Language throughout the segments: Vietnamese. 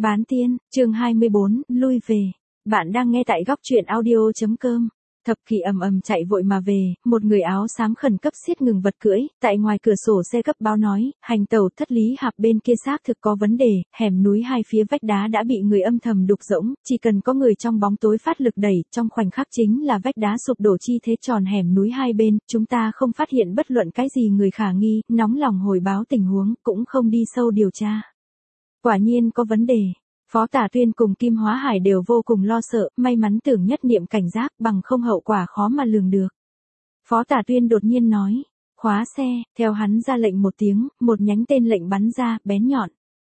Bán tiên, chương 24, lui về. Bạn đang nghe tại góc truyện audio.com. Thập kỷ ầm ầm chạy vội mà về, một người áo xám khẩn cấp siết ngừng vật cưỡi, tại ngoài cửa sổ xe cấp báo nói, hành tàu thất lý hạp bên kia xác thực có vấn đề, hẻm núi hai phía vách đá đã bị người âm thầm đục rỗng, chỉ cần có người trong bóng tối phát lực đẩy, trong khoảnh khắc chính là vách đá sụp đổ chi thế tròn hẻm núi hai bên, chúng ta không phát hiện bất luận cái gì người khả nghi, nóng lòng hồi báo tình huống, cũng không đi sâu điều tra. Quả nhiên có vấn đề. Phó Tả Tuyên cùng Kim Hóa Hải đều vô cùng lo sợ, may mắn Tưởng Nhất Niệm cảnh giác, bằng không hậu quả khó mà lường được. Phó Tả Tuyên đột nhiên nói, khóa xe, theo hắn ra lệnh một tiếng, một nhánh tên lệnh bắn ra, bén nhọn.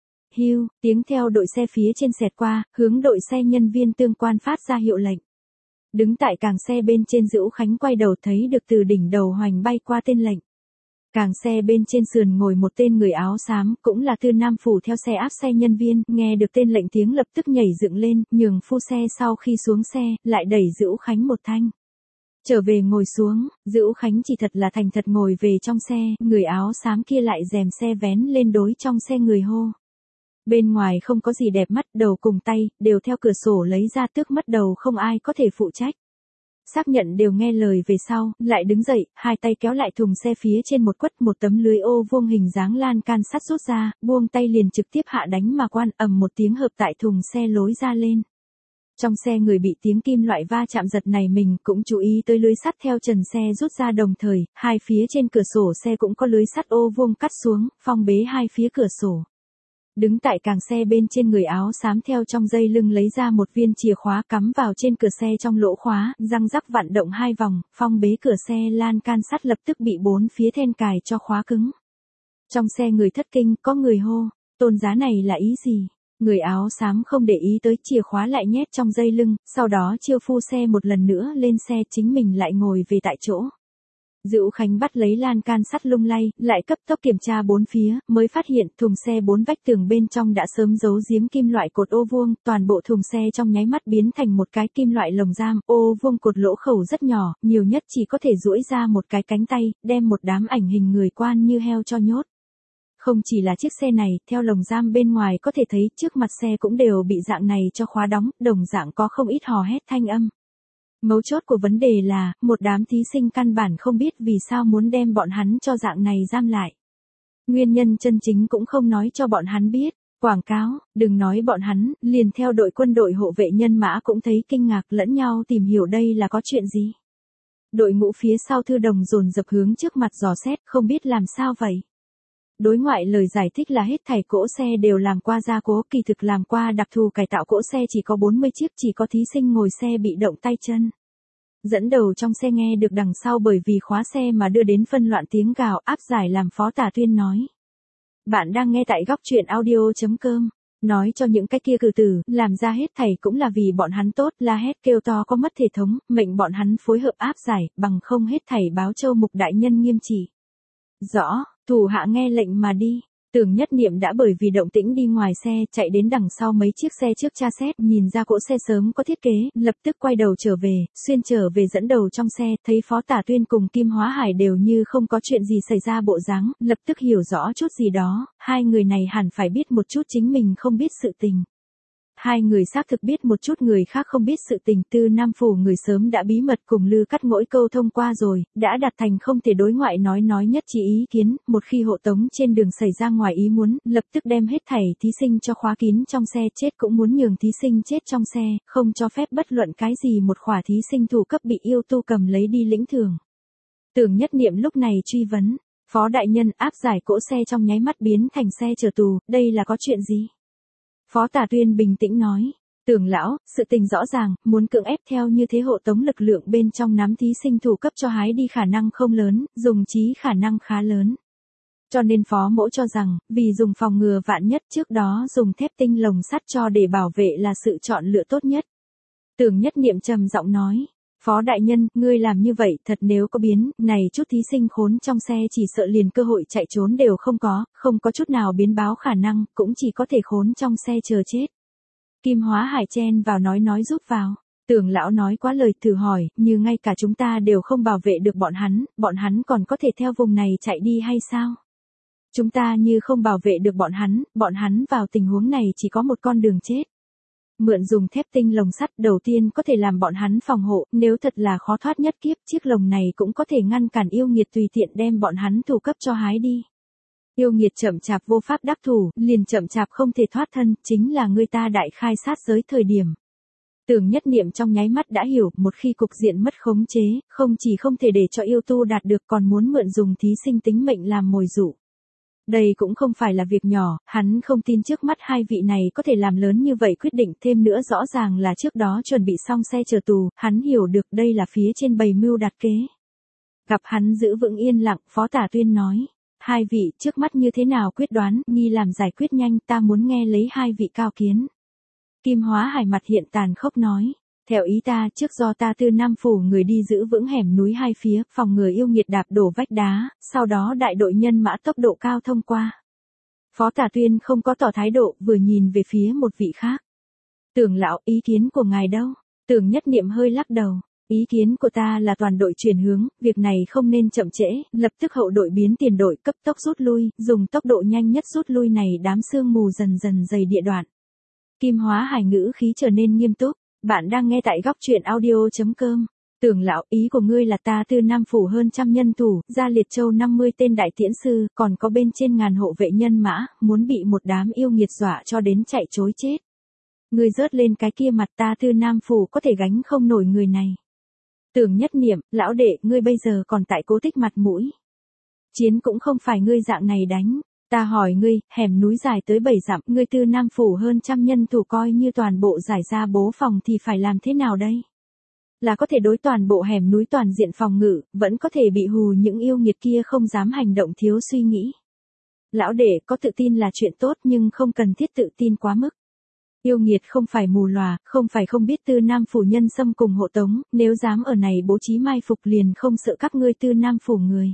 Hưu, tiếng theo đội xe phía trên xẹt qua, hướng đội xe nhân viên tương quan phát ra hiệu lệnh. Đứng tại càng xe bên trên Dữu Khánh quay đầu thấy được từ đỉnh đầu hoành bay qua tên lệnh. Càng xe bên trên sườn ngồi một tên người áo xám, cũng là Tư Nam Phủ theo xe áp xe nhân viên, nghe được tên lệnh tiếng lập tức nhảy dựng lên, nhường phu xe sau khi xuống xe, lại đẩy Dữu Khánh một thanh. Trở về ngồi xuống, Dữu Khánh chỉ thật là thành thật ngồi về trong xe, người áo xám kia lại rèm xe vén lên đối trong xe người hô. Bên ngoài không có gì đẹp mắt, đầu cùng tay, đều theo cửa sổ lấy ra tước mất đầu không ai có thể phụ trách. Xác nhận đều nghe lời về sau, lại đứng dậy, hai tay kéo lại thùng xe phía trên một quất một tấm lưới ô vuông hình dáng lan can sắt rút ra, buông tay liền trực tiếp hạ đánh mà quan ầm một tiếng hợp tại thùng xe lối ra lên. Trong xe người bị tiếng kim loại va chạm giật này mình cũng chú ý tới lưới sắt theo trần xe rút ra đồng thời, hai phía trên cửa sổ xe cũng có lưới sắt ô vuông cắt xuống, phong bế hai phía cửa sổ. Đứng tại càng xe bên trên người áo xám theo trong dây lưng lấy ra một viên chìa khóa cắm vào trên cửa xe trong lỗ khóa, răng rắc vặn động hai vòng, phong bế cửa xe lan can sắt lập tức bị bốn phía then cài cho khóa cứng. Trong xe người thất kinh, có người hô, tôn giá này là ý gì? Người áo xám không để ý tới chìa khóa lại nhét trong dây lưng, sau đó chiêu phu xe một lần nữa lên xe chính mình lại ngồi về tại chỗ. Dữu Khánh bắt lấy lan can sắt lung lay, lại cấp tốc kiểm tra bốn phía, mới phát hiện thùng xe bốn vách tường bên trong đã sớm giấu giếm kim loại cột ô vuông, toàn bộ thùng xe trong nháy mắt biến thành một cái kim loại lồng giam, ô vuông cột lỗ khẩu rất nhỏ, nhiều nhất chỉ có thể duỗi ra một cái cánh tay, đem một đám ảnh hình người quan như heo cho nhốt. Không chỉ là chiếc xe này, theo lồng giam bên ngoài có thể thấy trước mặt xe cũng đều bị dạng này cho khóa đóng, đồng dạng có không ít hò hét thanh âm. Mấu chốt của vấn đề là, một đám thí sinh căn bản không biết vì sao muốn đem bọn hắn cho dạng này giam lại. Nguyên nhân chân chính cũng không nói cho bọn hắn biết. Quảng cáo, đừng nói bọn hắn, liền theo đội quân đội hộ vệ nhân mã cũng thấy kinh ngạc lẫn nhau tìm hiểu đây là có chuyện gì. Đội ngũ phía sau Thư Đồng dồn dập hướng trước mặt dò xét, không biết làm sao vậy. Đối ngoại lời giải thích là hết thảy cỗ xe đều làm qua gia cố, kỳ thực làm qua đặc thù cải tạo cỗ xe chỉ có 40 chiếc, chỉ có thí sinh ngồi xe bị động tay chân. Dẫn đầu trong xe nghe được đằng sau bởi vì khóa xe mà đưa đến phân loạn tiếng gào áp giải làm Phó Tả Tuyên nói. Bạn đang nghe tại góc truyện audio.com. Nói cho những cái kia cử tử, làm ra hết thảy cũng là vì bọn hắn tốt, la hét kêu to có mất thể thống, mệnh bọn hắn phối hợp áp giải, bằng không hết thảy báo Châu Mục đại nhân nghiêm chỉ. Rõ, thủ hạ nghe lệnh mà đi. Tưởng Nhất Niệm đã bởi vì động tĩnh đi ngoài xe, chạy đến đằng sau mấy chiếc xe trước tra xét, nhìn ra cỗ xe sớm có thiết kế, lập tức quay đầu trở về, xuyên trở về dẫn đầu trong xe, thấy Phó Tả Tuyên cùng Kim Hóa Hải đều như không có chuyện gì xảy ra bộ dáng, lập tức hiểu rõ chút gì đó, hai người này hẳn phải biết một chút chính mình không biết sự tình. Hai người xác thực biết một chút người khác không biết sự tình, Tư Nam Phủ người sớm đã bí mật cùng Lư Cắt Ngỗi câu thông qua rồi, đã đạt thành không thể đối ngoại nói nhất trí ý kiến, một khi hộ tống trên đường xảy ra ngoài ý muốn, lập tức đem hết thảy thí sinh cho khóa kín trong xe, chết cũng muốn nhường thí sinh chết trong xe, không cho phép bất luận cái gì một khỏa thí sinh thủ cấp bị yêu tu cầm lấy đi lĩnh thưởng. Tưởng Nhất Niệm lúc này truy vấn, Phó đại nhân áp giải cỗ xe trong nháy mắt biến thành xe chở tù, đây là có chuyện gì? Phó Tả Tuyên bình tĩnh nói, Tưởng lão, sự tình rõ ràng, muốn cưỡng ép theo như thế hộ tống lực lượng bên trong nắm thí sinh thủ cấp cho hái đi khả năng không lớn, dùng trí khả năng khá lớn. Cho nên Phó mỗ cho rằng, vì dùng phòng ngừa vạn nhất trước đó dùng thép tinh lồng sắt cho để bảo vệ là sự chọn lựa tốt nhất. Tưởng Nhất Niệm trầm giọng nói, Phó đại nhân, ngươi làm như vậy thật nếu có biến, này chút thí sinh khốn trong xe chỉ sợ liền cơ hội chạy trốn đều không có chút nào biến báo khả năng, cũng chỉ có thể khốn trong xe chờ chết. Kim Hóa Hải chen vào nói giúp vào. Tưởng lão nói quá lời, thử hỏi, như ngay cả chúng ta đều không bảo vệ được bọn hắn còn có thể theo vùng này chạy đi hay sao? Chúng ta như không bảo vệ được bọn hắn vào tình huống này chỉ có một con đường chết. Mượn dùng thép tinh lồng sắt đầu tiên có thể làm bọn hắn phòng hộ, nếu thật là khó thoát nhất kiếp, chiếc lồng này cũng có thể ngăn cản yêu nghiệt tùy tiện đem bọn hắn thủ cấp cho hái đi. Yêu nghiệt chậm chạp vô pháp đắc thủ, liền chậm chạp không thể thoát thân, chính là người ta đại khai sát giới thời điểm. Tưởng Nhất Niệm trong nháy mắt đã hiểu, một khi cục diện mất khống chế, không chỉ không thể để cho yêu tu đạt được còn muốn mượn dùng thí sinh tính mệnh làm mồi dụ. Đây cũng không phải là việc nhỏ, hắn không tin trước mắt hai vị này có thể làm lớn như vậy quyết định, thêm nữa rõ ràng là trước đó chuẩn bị xong xe chờ tù, hắn hiểu được đây là phía trên bày mưu đặt kế. Gặp hắn giữ vững yên lặng, Phó Tả Tuyên nói, hai vị trước mắt như thế nào quyết đoán, nghi làm giải quyết nhanh, ta muốn nghe lấy hai vị cao kiến. Kim Hóa Hải mặt hiện tàn khốc nói, theo ý ta trước do ta Tư Nam phủ người đi giữ vững hẻm núi hai phía, phòng ngừa yêu nghiệt đạp đổ vách đá, sau đó đại đội nhân mã tốc độ cao thông qua. Phó Tả Tuyên không có tỏ thái độ, vừa nhìn về phía một vị khác. Tưởng lão, ý kiến của ngài đâu? Tưởng Nhất Niệm hơi lắc đầu. Ý kiến của ta là toàn đội chuyển hướng, việc này không nên chậm trễ, lập tức hậu đội biến tiền đội cấp tốc rút lui, dùng tốc độ nhanh nhất rút lui này đám sương mù dần dần dày địa đoạn. Kim Hóa Hải ngữ khí trở nên nghiêm túc, bạn đang nghe tại góc truyện audio.com. Tưởng lão, ý của ngươi là ta Tư Nam phủ hơn trăm nhân thủ, ra Liệt Châu 50 tên đại tiễn sư, còn có bên trên ngàn hộ vệ nhân mã, muốn bị một đám yêu nghiệt dọa cho đến chạy trối chết. Ngươi rớt lên cái kia mặt ta Tư Nam phủ có thể gánh không nổi người này. Tưởng Nhất Niệm, lão đệ, ngươi bây giờ còn tại Cố Tích mặt mũi. Chiến cũng không phải ngươi dạng này đánh. Ta hỏi ngươi, hẻm núi dài tới 7 dặm, ngươi Tư Nam phủ hơn trăm nhân thủ coi như toàn bộ giải ra bố phòng thì phải làm thế nào đây? Là có thể đối toàn bộ hẻm núi toàn diện phòng ngự, vẫn có thể bị hù những yêu nghiệt kia không dám hành động thiếu suy nghĩ. Lão đệ, có tự tin là chuyện tốt nhưng không cần thiết tự tin quá mức. Yêu nghiệt không phải mù lòa, không phải không biết Tư Nam phủ nhân xâm cùng hộ tống, nếu dám ở này bố trí mai phục liền không sợ các ngươi Tư Nam phủ người.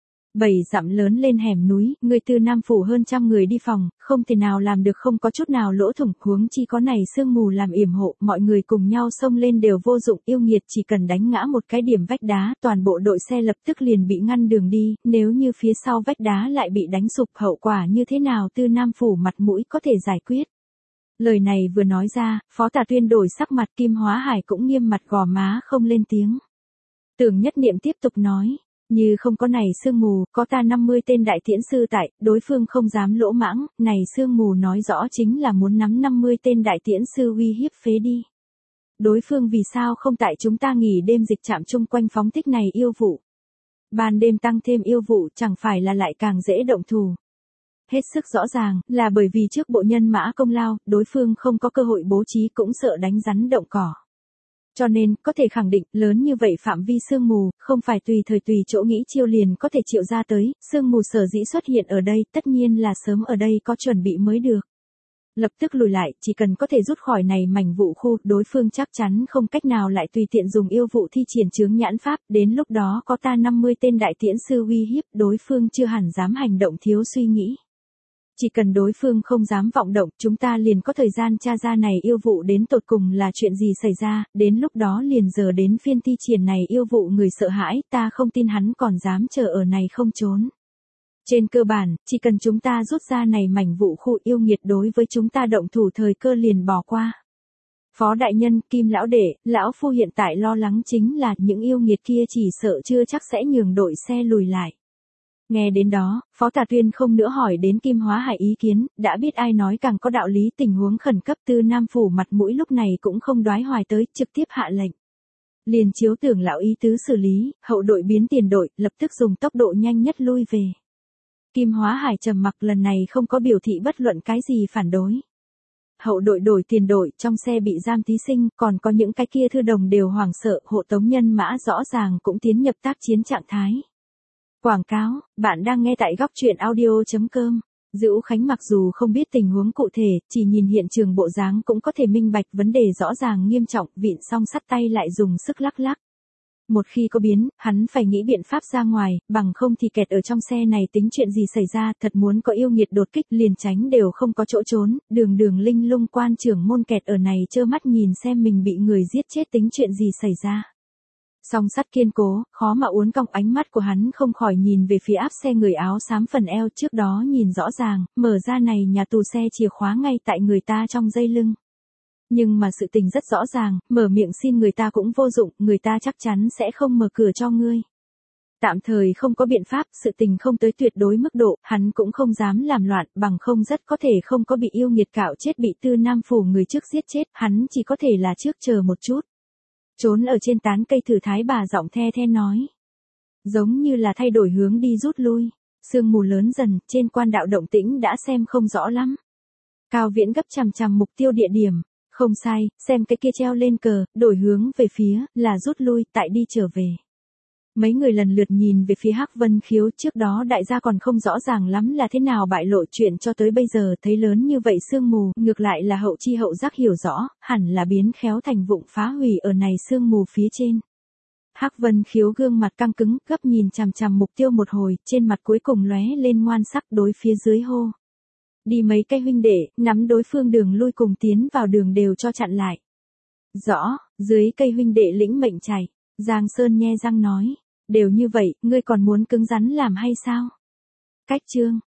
7 dặm lớn lên hẻm núi, người Tư Nam phủ hơn trăm người đi phòng, không thể nào làm được không có chút nào lỗ thủng, huống chi có này sương mù làm yểm hộ, mọi người cùng nhau xông lên đều vô dụng, yêu nghiệt chỉ cần đánh ngã một cái điểm vách đá, toàn bộ đội xe lập tức liền bị ngăn đường đi, nếu như phía sau vách đá lại bị đánh sụp, hậu quả như thế nào Tư Nam phủ mặt mũi có thể giải quyết. Lời này vừa nói ra, Phó Tả Tuyên đổi sắc mặt, Kim Hóa Hải cũng nghiêm mặt gò má không lên tiếng. Tưởng Nhất Niệm tiếp tục nói, như không có này sương mù, có ta 50 tên đại tiễn sư tại, đối phương không dám lỗ mãng, này sương mù nói rõ chính là muốn nắm 50 tên đại tiễn sư uy hiếp phế đi. Đối phương vì sao không tại chúng ta nghỉ đêm dịch trạm chung quanh phóng thích này yêu vụ. Ban đêm tăng thêm yêu vụ chẳng phải là lại càng dễ động thủ. Hết sức rõ ràng, là bởi vì trước bộ nhân mã công lao, đối phương không có cơ hội bố trí cũng sợ đánh rắn động cỏ. Cho nên, có thể khẳng định, lớn như vậy phạm vi sương mù, không phải tùy thời tùy chỗ nghĩ chiêu liền có thể triệu ra tới, sương mù sở dĩ xuất hiện ở đây, tất nhiên là sớm ở đây có chuẩn bị mới được. Lập tức lùi lại, chỉ cần có thể rút khỏi này mảnh vụ khu, đối phương chắc chắn không cách nào lại tùy tiện dùng yêu vụ thi triển chướng nhãn pháp, đến lúc đó có ta 50 tên đại tiễn sư uy hiếp, đối phương chưa hẳn dám hành động thiếu suy nghĩ. Chỉ cần đối phương không dám vọng động, chúng ta liền có thời gian tra ra này yêu vụ đến tột cùng là chuyện gì xảy ra, đến lúc đó liền giờ đến phiên thi triển này yêu vụ người sợ hãi, ta không tin hắn còn dám chờ ở này không trốn. Trên cơ bản, chỉ cần chúng ta rút ra này mảnh vụ khu yêu nghiệt đối với chúng ta động thủ thời cơ liền bỏ qua. Phó đại nhân, Kim lão đệ, lão phu hiện tại lo lắng chính là những yêu nghiệt kia chỉ sợ chưa chắc sẽ nhường đội xe lùi lại. Nghe đến đó, Phó Tả Tuyên không nữa hỏi đến Kim Hóa Hải ý kiến, đã biết ai nói càng có đạo lý, tình huống khẩn cấp Tư Nam phủ mặt mũi lúc này cũng không đoái hoài tới, trực tiếp hạ lệnh. Liền chiếu Tưởng lão ý tứ xử lý, hậu đội biến tiền đội, lập tức dùng tốc độ nhanh nhất lui về. Kim Hóa Hải trầm mặc, lần này không có biểu thị bất luận cái gì phản đối. Hậu đội đổi tiền đội, trong xe bị giam thí sinh, còn có những cái kia thư đồng đều hoảng sợ, hộ tống nhân mã rõ ràng cũng tiến nhập tác chiến trạng thái. Quảng cáo, bạn đang nghe tại góc truyện audio.com. Dữu Khánh mặc dù không biết tình huống cụ thể, chỉ nhìn hiện trường bộ dáng cũng có thể minh bạch vấn đề rõ ràng nghiêm trọng, vịn song sắt tay lại dùng sức lắc lắc. Một khi có biến, hắn phải nghĩ biện pháp ra ngoài, bằng không thì kẹt ở trong xe này tính chuyện gì xảy ra, thật muốn có yêu nghiệt đột kích liền tránh đều không có chỗ trốn, đường linh lung quan trưởng môn kẹt ở này trơ mắt nhìn xem mình bị người giết chết tính chuyện gì xảy ra. Song sắt kiên cố, khó mà uốn cong, ánh mắt của hắn không khỏi nhìn về phía áp xe người áo xám phần eo trước đó nhìn rõ ràng, mở ra này nhà tù xe chìa khóa ngay tại người ta trong dây lưng. Nhưng mà sự tình rất rõ ràng, mở miệng xin người ta cũng vô dụng, người ta chắc chắn sẽ không mở cửa cho ngươi. Tạm thời không có biện pháp, sự tình không tới tuyệt đối mức độ, hắn cũng không dám làm loạn, bằng không rất có thể không có bị yêu nghiệt cạo chết, bị Tư Nam phủ người trước giết chết, hắn chỉ có thể là trước chờ một chút. Trốn ở trên tán cây thử thái bà giọng the the nói. Giống như là thay đổi hướng đi rút lui, sương mù lớn dần, trên quan đạo động tĩnh đã xem không rõ lắm. Cao Viễn gấp chằm chằm mục tiêu địa điểm, không sai, xem cái kia treo lên cờ, đổi hướng về phía, là rút lui, tại đi trở về. Mấy người lần lượt nhìn về phía Hắc Vân Khiếu, trước đó đại gia còn không rõ ràng lắm là thế nào bại lộ chuyện cho tới bây giờ thấy lớn như vậy sương mù, ngược lại là hậu chi hậu giác hiểu rõ, hẳn là biến khéo thành vụng phá hủy ở này sương mù phía trên. Hắc Vân Khiếu gương mặt căng cứng, gấp nhìn chằm chằm mục tiêu một hồi, trên mặt cuối cùng lóe lên ngoan sắc đối phía dưới hô. Đi mấy cây huynh đệ, nắm đối phương đường lui cùng tiến vào đường đều cho chặn lại. Rõ, dưới cây huynh đệ lĩnh mệnh chạy, Giang Sơn nhe răng nói. Đều như vậy, ngươi còn muốn cứng rắn làm hay sao? Cách chương.